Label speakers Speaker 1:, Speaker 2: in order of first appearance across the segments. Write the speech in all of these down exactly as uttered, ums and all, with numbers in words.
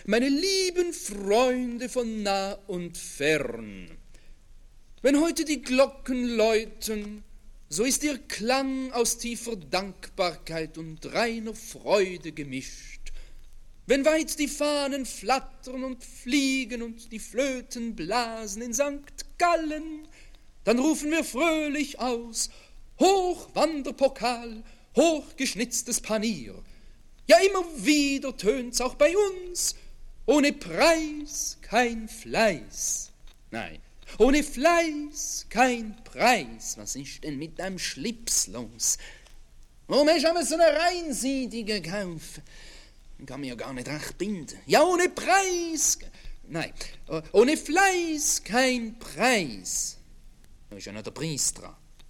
Speaker 1: meine lieben Freunde von nah und fern. Wenn heute die Glocken läuten, so ist ihr Klang aus tiefer Dankbarkeit und reiner Freude gemischt. Wenn weit die Fahnen flattern und fliegen und die Flöten blasen in Sankt Gallen, dann rufen wir fröhlich aus: Hoch Wanderpokal, hochgeschnitztes Panier. Ja, immer wieder tönt's auch bei uns: ohne Preis kein Fleiß. Nein, ohne Fleiß kein Preis. Was ist denn mit deinem Schlips los? Warum hast du aber so eine reinseitige gekauft? Kann mir ja gar nicht recht binden. Ja, ohne Preis. Nein, ohne Fleiß kein Preis. Da ist ja noch der Preis dran.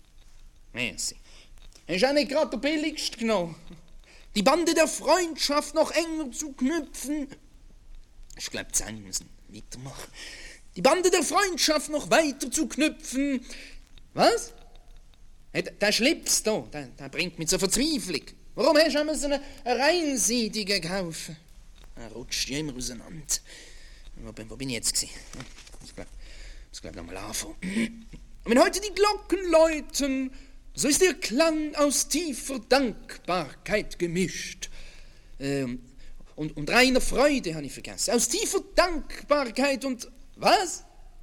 Speaker 1: Merci. Hast du auch nicht gerade der billigste genommen? Die Bande der Freundschaft noch enger zu knüpfen. Ich glaube, Zahn müssen weitermachen. Die Bande der Freundschaft noch weiter zu knüpfen. Was? Hey, der Schlips da, der, der bringt mich zur Verzweiflung. Warum hast du einmal so eine reinseitige gekauft? Er rutscht ja immer auseinander. Wo, wo bin ich jetzt gewesen? Ich glaube, ich glaube nochmal anfangen. Und wenn heute die Glocken läuten, so ist ihr Klang aus tiefer Dankbarkeit gemischt. Ähm, und, und reiner Freude habe ich vergessen. Aus tiefer Dankbarkeit und... Was?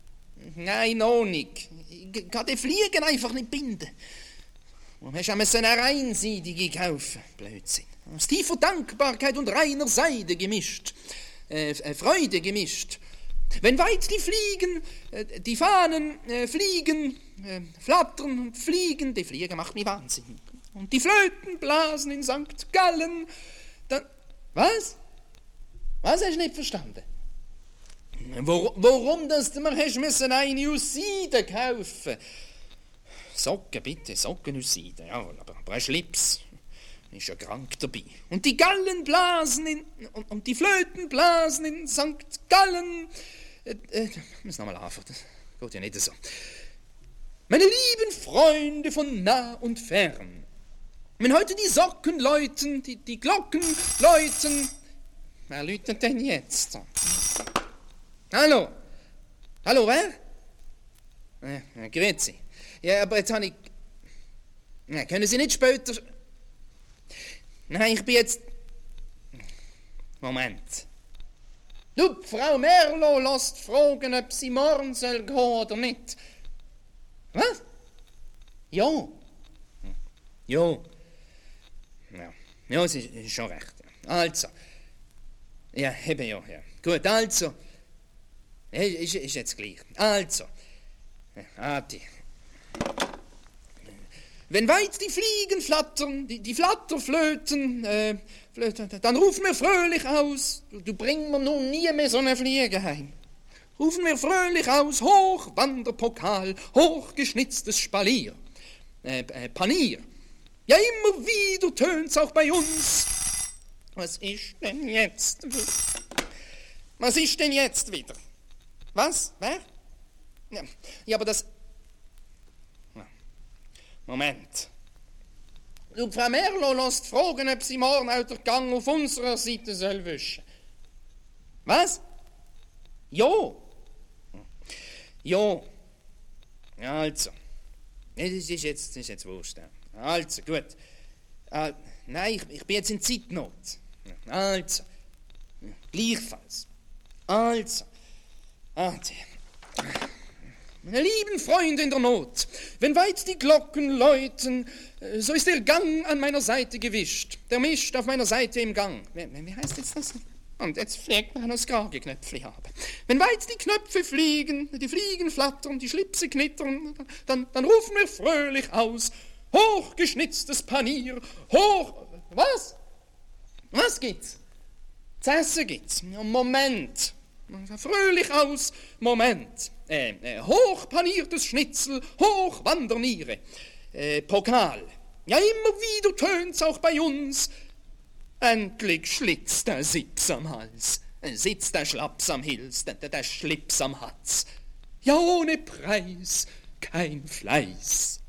Speaker 1: Nein, noch nicht. Ich kann die Fliegen einfach nicht binden. Warum hast du so eine reinseidige gekauft? Blödsinn. Aus tiefer Dankbarkeit und reiner Seide gemischt. Äh, Freude gemischt. Wenn weit die Fliegen, äh, die Fahnen äh, fliegen, äh, flattern und fliegen, die Fliegen macht mich wahnsinnig. Und die Flöten blasen in Sankt Gallen, dann... Was? Was hast du nicht verstanden? Wor- warum das du mir hast müssen eine aus Seide kaufen? Socken, bitte, Socken aus Seide, ja, aber, aber ein Schlips ist ja krank dabei. Und die Gallen blasen in, und, und die Flöten blasen in Sankt Gallen. Äh, äh, ich muss nochmal anfangen, das geht ja nicht so. Meine lieben Freunde von nah und fern, wenn heute die Socken läuten, die, die Glocken läuten, wer läutet denn jetzt? Hallo? Hallo, wer? Ja, grüezi. Ja, aber jetzt habe ich... Ja, können Sie nicht später... Nein, ich bin jetzt... Moment. Du, Frau Merlo, lasst fragen, ob sie morgen soll gehen oder nicht. Was? Ja. Ja. Ja, ja, sie ist schon recht. Also. Ja, eben ja, ja. Gut, also... Ist, ist jetzt gleich. Also, Ati. Wenn weit die Fliegen flattern, die, die Flatterflöten, äh, Flöten, dann rufen wir fröhlich aus, du, du bringst mir nun nie mehr so eine Fliege heim. Rufen wir fröhlich aus, hoch Wanderpokal, hochgeschnitztes Spalier, äh, äh, Panier. Ja, immer wieder tönt's auch bei uns. Was ist denn jetzt? Was ist denn jetzt wieder? Was? Wer? Ja, ja, aber das... Moment. Du, Frau Merlo, lasst fragen, ob sie morgen auch den Gang auf unserer Seite soll wischen. Was? Ja. Ja. Ja, also. Das ist jetzt, das ist jetzt wurscht. Also, gut. Äh, nein, ich, ich bin jetzt in Zeitnot. Also. Gleichfalls. Also. Also. Meine lieben Freunde in der Not, wenn weit die Glocken läuten, so ist der Gang an meiner Seite gewischt, der mischt auf meiner Seite im Gang. Wie, wie heißt jetzt das? Und jetzt fliegt man das Krageknöpfchen haben. Wenn weit die Knöpfe fliegen, die Fliegen flattern, die Schlipse knittern, dann, dann rufen wir fröhlich aus: Hochgeschnitztes Panier, hoch... Was? Was gibt's? Zu essen gibt's. Moment. Fröhlich aus. Moment. Äh, äh, hochpaniertes Schnitzel, Hochwanderniere. Äh, Pokal. Ja, immer wieder tönt's auch bei uns. Endlich schlitzt der Sips am Hals, sitzt der Schlaps am Hils, der, der Schlips am Hatz. Ja, ohne Preis kein Fleiß.